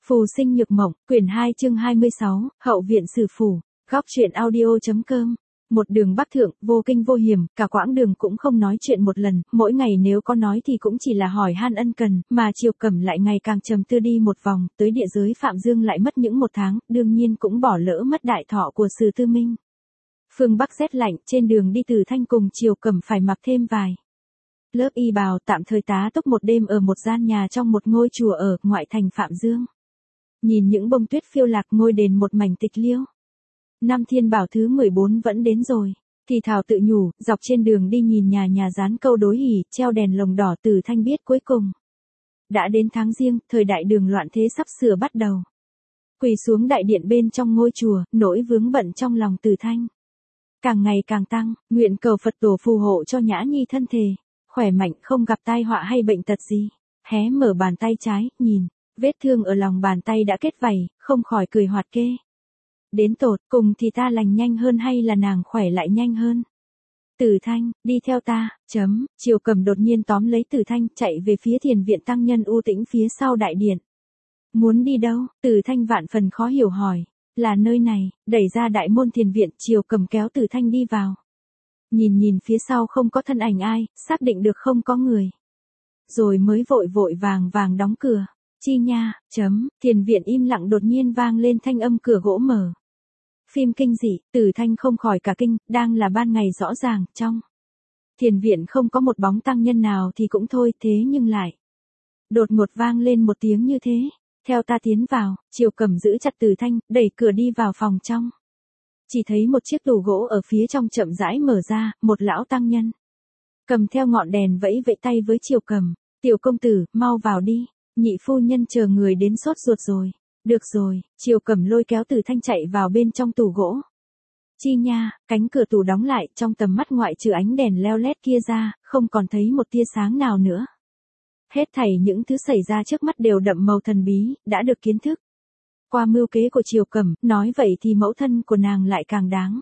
Phù sinh nhược mộng, quyển 2 chương 26, hậu viện sử phủ, góc truyện audio.com. Một đường bắc thượng, vô kinh vô hiểm, cả quãng đường cũng không nói chuyện một lần, mỗi ngày nếu có nói thì cũng chỉ là hỏi han ân cần, mà Triều Cẩm lại ngày càng trầm tư đi một vòng, tới địa giới Phạm Dương lại mất những một tháng, đương nhiên cũng bỏ lỡ mất đại thọ của Sử Tư Minh. Phương Bắc rét lạnh, trên đường đi từ Thanh cùng Triều Cẩm phải mặc thêm vài lớp y bào, tạm thời tá túc một đêm ở một gian nhà trong một ngôi chùa ở ngoại thành Phạm Dương. Nhìn những bông tuyết phiêu lạc, ngôi đền một mảnh tịch liêu. Năm Thiên Bảo thứ 14 vẫn đến rồi. Thì thảo tự nhủ, dọc trên đường đi nhìn nhà nhà dán câu đối hỉ, treo đèn lồng đỏ. Từ Thanh biết cuối cùng đã đến tháng Giêng, thời đại đường loạn thế sắp sửa bắt đầu. Quỳ xuống đại điện bên trong ngôi chùa, nỗi vướng bận trong lòng Từ Thanh càng ngày càng tăng, nguyện cầu Phật tổ phù hộ cho Nhã Nhi thân thể khỏe mạnh, không gặp tai họa hay bệnh tật gì. Hé mở bàn tay trái, nhìn vết thương ở lòng bàn tay đã kết vảy, không khỏi cười hoạt kê. Đến tột cùng thì ta lành nhanh hơn hay là nàng khỏe lại nhanh hơn? Từ Thanh, đi theo ta, Triều Cẩm đột nhiên tóm lấy Từ Thanh, chạy về phía thiền viện tăng nhân u tĩnh phía sau đại điện. Muốn đi đâu? Từ Thanh vạn phần khó hiểu hỏi. Là nơi này, đẩy ra đại môn thiền viện, Triều Cẩm kéo Từ Thanh đi vào. Nhìn phía sau không có thân ảnh ai, xác định được không có người. Rồi mới vội vàng đóng cửa. Chi nha, thiền viện im lặng, đột nhiên vang lên thanh âm cửa gỗ mở. Phim kinh dị, Từ Thanh không khỏi cả kinh, đang là ban ngày rõ ràng, trong thiền viện không có một bóng tăng nhân nào thì cũng thôi, thế nhưng lại đột ngột vang lên một tiếng như thế. Theo ta tiến vào. Triều Cẩm giữ chặt Từ Thanh, đẩy cửa đi vào phòng trong. Chỉ thấy một chiếc tủ gỗ ở phía trong chậm rãi mở ra, một lão tăng nhân cầm theo ngọn đèn vẫy tay với Triều Cẩm. Tiểu công tử, mau vào đi. Nhị phu nhân chờ người đến sốt ruột rồi. Được rồi, Triều Cẩm lôi kéo Từ Thanh chạy vào bên trong tủ gỗ. Chi nha, cánh cửa tủ đóng lại, trong tầm mắt ngoại trừ ánh đèn leo lét kia ra, không còn thấy một tia sáng nào nữa. Hết thảy những thứ xảy ra trước mắt đều đậm màu thần bí, đã được kiến thức qua mưu kế của Triều Cẩm, nói vậy thì mẫu thân của nàng lại càng đáng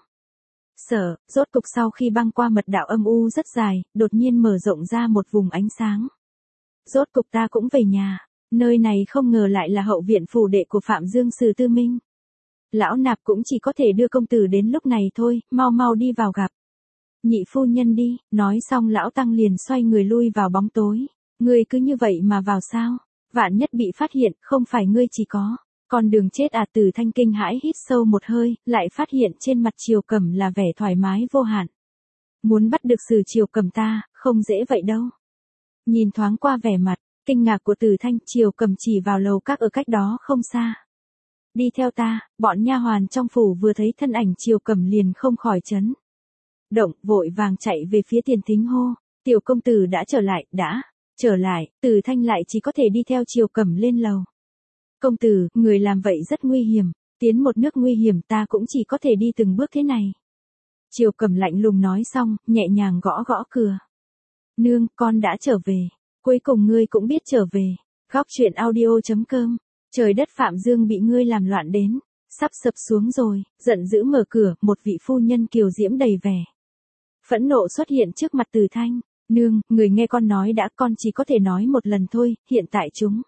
sợ. Rốt cục sau khi băng qua mật đạo âm u rất dài, đột nhiên mở rộng ra một vùng ánh sáng. Rốt cục ta cũng về nhà. Nơi này không ngờ lại là hậu viện phủ đệ của Phạm Dương Sử Tư Minh. Lão nạp cũng chỉ có thể đưa công tử đến lúc này thôi, mau đi vào gặp nhị phu nhân đi. Nói xong lão tăng liền xoay người lui vào bóng tối. Ngươi cứ như vậy mà vào sao? Vạn nhất bị phát hiện, không phải ngươi chỉ có con đường chết à? Từ Thanh kinh hãi hít sâu một hơi, lại phát hiện trên mặt Triều Cẩm là vẻ thoải mái vô hạn. Muốn bắt được Sử Triều Cẩm ta, không dễ vậy đâu. Nhìn thoáng qua vẻ mặt kinh ngạc của Từ Thanh, Triều Cẩm chỉ vào lầu các ở cách đó không xa. Đi theo ta. Bọn nha hoàn trong phủ vừa thấy thân ảnh Triều Cẩm liền không khỏi chấn động, vội vàng chạy về phía tiền thính hô. Tiểu công tử đã trở lại. Đã trở lại. Từ Thanh lại chỉ có thể đi theo Triều Cẩm lên lầu. Công tử, người làm vậy rất nguy hiểm. Tiến một nước nguy hiểm, ta cũng chỉ có thể đi từng bước thế này. Triều Cẩm lạnh lùng nói xong, nhẹ nhàng gõ cửa. Nương, con đã trở về. Cuối cùng ngươi cũng biết trở về. Góc truyện audio.com. Trời đất Phạm Dương bị ngươi làm loạn đến sắp sập xuống rồi. Giận dữ mở cửa, một vị phu nhân kiều diễm đầy vẻ phẫn nộ xuất hiện trước mặt Từ Thanh. Nương, người nghe con nói đã, con chỉ có thể nói một lần thôi. Hiện tại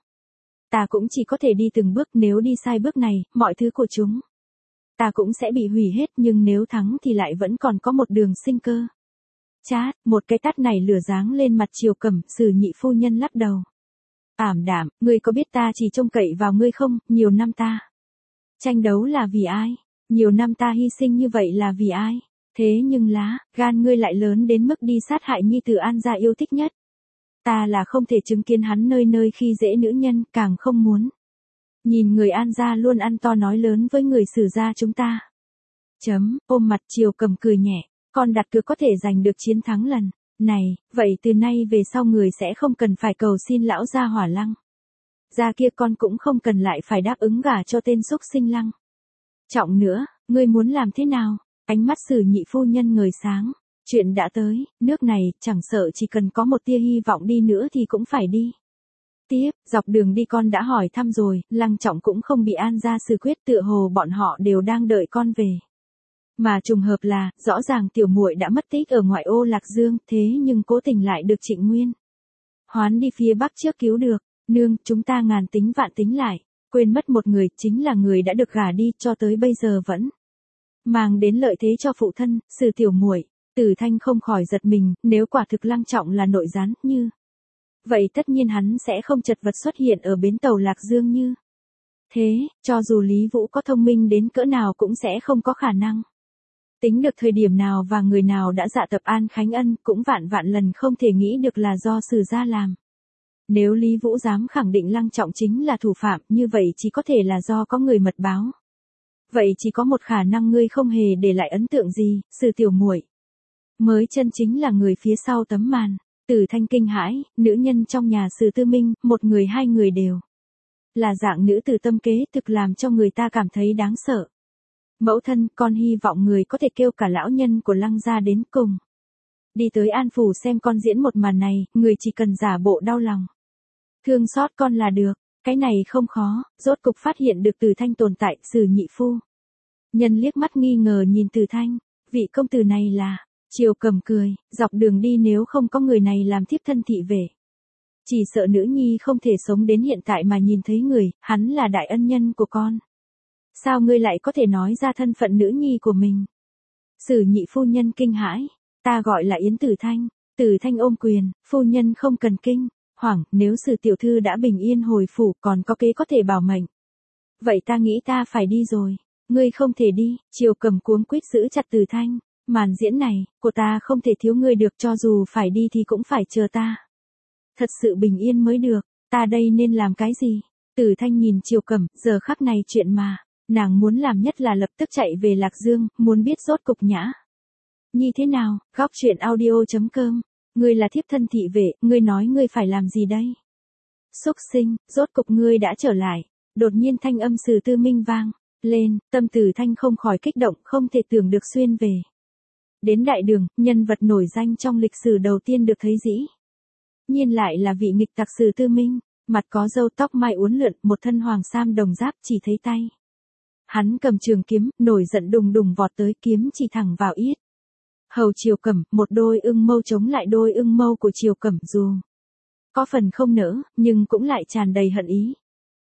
ta cũng chỉ có thể đi từng bước, nếu đi sai bước này, mọi thứ của ta cũng sẽ bị hủy hết, nhưng nếu thắng thì lại vẫn còn có một đường sinh cơ. Chát, một cái tát này lửa giáng lên mặt Triều Cẩm. Sử nhị phu nhân lắc đầu ảm đạm, ngươi có biết ta chỉ trông cậy vào ngươi không? Nhiều năm ta tranh đấu là vì ai? Nhiều năm ta hy sinh như vậy là vì ai? Thế nhưng gan ngươi lại lớn đến mức đi sát hại nhi tử An gia yêu thích nhất. Ta là không thể chứng kiến hắn nơi khi dễ nữ nhân, càng không muốn nhìn người An gia luôn ăn to nói lớn với người Sử gia chúng ta. Ôm mặt Triều Cẩm cười nhẹ. Con đặt cược có thể giành được chiến thắng lần này, vậy từ nay về sau người sẽ không cần phải cầu xin lão gia Hỏa Lăng gia kia, con cũng không cần lại phải đáp ứng gả cho tên xúc sinh Lăng Trọng nữa. Ngươi muốn làm thế nào? Ánh mắt Sử nhị phu nhân ngời sáng. Chuyện đã tới nước này, chẳng sợ chỉ cần có một tia hy vọng đi nữa thì cũng phải đi tiếp. Dọc đường đi con đã hỏi thăm rồi, Lăng Trọng cũng không bị An gia xử quyết, tựa hồ bọn họ đều đang đợi con về. Mà trùng hợp là, rõ ràng tiểu muội đã mất tích ở ngoại ô Lạc Dương, thế nhưng cố tình lại được Trịnh Nguyên hoán đi phía Bắc trước cứu được. Nương, chúng ta ngàn tính vạn tính lại, quên mất một người, chính là người đã được gả đi, cho tới bây giờ vẫn mang đến lợi thế cho phụ thân, Sử tiểu muội. Từ Thanh không khỏi giật mình, nếu quả thực Lăng Trọng là nội gián, như vậy tất nhiên hắn sẽ không chật vật xuất hiện ở bến tàu Lạc Dương như thế, cho dù Lý Vũ có thông minh đến cỡ nào cũng sẽ không có khả năng tính được thời điểm nào và người nào đã dạ tập An Khánh Ân, cũng vạn vạn lần không thể nghĩ được là do Sử gia làm. Nếu Lý Vũ dám khẳng định Lăng Trọng chính là thủ phạm, như vậy chỉ có thể là do có người mật báo. Vậy chỉ có một khả năng, ngươi không hề để lại ấn tượng gì, Sử tiểu muội mới chân chính là người phía sau tấm màn. Từ Thanh kinh hãi, nữ nhân trong nhà Sử Tư Minh, một người hai người đều là dạng nữ tử tâm kế, thực làm cho người ta cảm thấy đáng sợ. Mẫu thân, con hy vọng người có thể kêu cả lão nhân của Lăng gia đến cùng đi tới An phủ xem con diễn một màn này, người chỉ cần giả bộ đau lòng, thương xót con là được, cái này không khó. Rốt cục phát hiện được Từ Thanh tồn tại, Sử nhị phu nhân liếc mắt nghi ngờ nhìn Từ Thanh, vị công tử này là. Triều Cầm cười, dọc đường đi nếu không có người này làm thiếp thân thị vệ, chỉ sợ nữ nhi không thể sống đến hiện tại mà nhìn thấy người, hắn là đại ân nhân của con. Sao ngươi lại có thể nói ra thân phận nữ nhi của mình? Sử nhị phu nhân kinh hãi, ta gọi là Yến Tử Thanh. Tử Thanh ôm quyền, phu nhân không cần kinh hoảng, nếu Sử tiểu thư đã bình yên hồi phủ còn có kế có thể bảo mệnh. Vậy ta nghĩ ta phải đi rồi. Ngươi không thể đi. Triều Cầm cuống quýt giữ chặt Tử Thanh. Màn diễn này, của ta không thể thiếu ngươi được, cho dù phải đi thì cũng phải chờ ta. Thật sự bình yên mới được, ta đây nên làm cái gì? Tử Thanh nhìn Triều Cầm, giờ khắc này chuyện mà nàng muốn làm nhất là lập tức chạy về Lạc Dương, muốn biết rốt cục Nhã Nhi thế nào. Góc truyện audio.com. Ngươi là thiếp thân thị vệ, ngươi nói ngươi phải làm gì đây? Xúc sinh, rốt cục ngươi đã trở lại. Đột nhiên thanh âm Sử Tư Minh vang lên, tâm Tử Thanh không khỏi kích động, không thể tưởng được xuyên về đến đại đường, nhân vật nổi danh trong lịch sử đầu tiên được thấy dĩ nhiên lại là vị nghịch tặc Sử Tư Minh, mặt có râu tóc mai uốn lượn, một thân hoàng sam đồng giáp, chỉ thấy tay hắn cầm trường kiếm, nổi giận đùng đùng vọt tới, kiếm chỉ thẳng vào yết hầu Triều Cẩm. Một đôi ưng mâu chống lại đôi ưng mâu của Triều Cẩm, dù có phần không nỡ, nhưng cũng lại tràn đầy hận ý.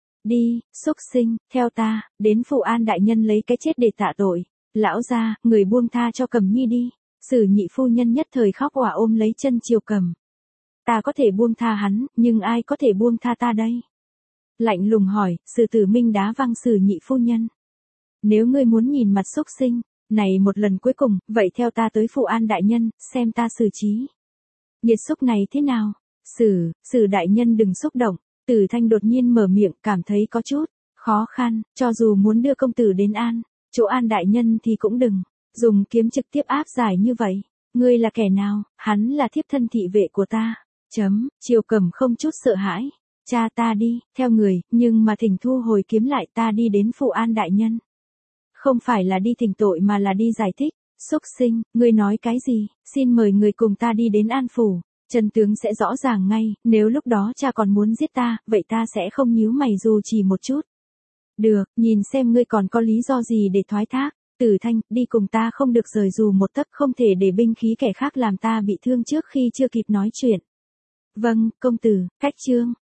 Đi, xúc sinh, theo ta, đến Phụ An đại nhân lấy cái chết để tạ tội. Lão gia, người buông tha cho Cẩm Nhi đi. Sử nhị phu nhân nhất thời khóc òa ôm lấy chân Triều Cẩm. Ta có thể buông tha hắn, nhưng ai có thể buông tha ta đây? Lạnh lùng hỏi, Sử Tử Minh đá văng Sử nhị phu nhân. Nếu ngươi muốn nhìn mặt xúc sinh này một lần cuối cùng, vậy theo ta tới Phụ An đại nhân, xem ta xử trí nhiệt xúc này thế nào. Sử đại nhân đừng xúc động. Tử Thanh đột nhiên mở miệng, cảm thấy có chút khó khăn, cho dù muốn đưa công tử đến chỗ An đại nhân thì cũng đừng dùng kiếm trực tiếp áp giải như vậy. Ngươi là kẻ nào? Hắn là thiếp thân thị vệ của ta. Triều Cẩm không chút sợ hãi. Cha ta đi, theo người, nhưng mà thỉnh thu hồi kiếm lại, ta đi đến Phụ An đại nhân. Không phải là đi thỉnh tội mà là đi giải thích. Xúc sinh, ngươi nói cái gì? Xin mời người cùng ta đi đến An phủ. Chân tướng sẽ rõ ràng ngay, nếu lúc đó cha còn muốn giết ta, vậy ta sẽ không nhíu mày dù chỉ một chút. Được, nhìn xem ngươi còn có lý do gì để thoái thác. Tử Thanh, đi cùng ta không được rời dù một tấc, không thể để binh khí kẻ khác làm ta bị thương trước khi chưa kịp nói chuyện. Vâng, công tử. Khách trương.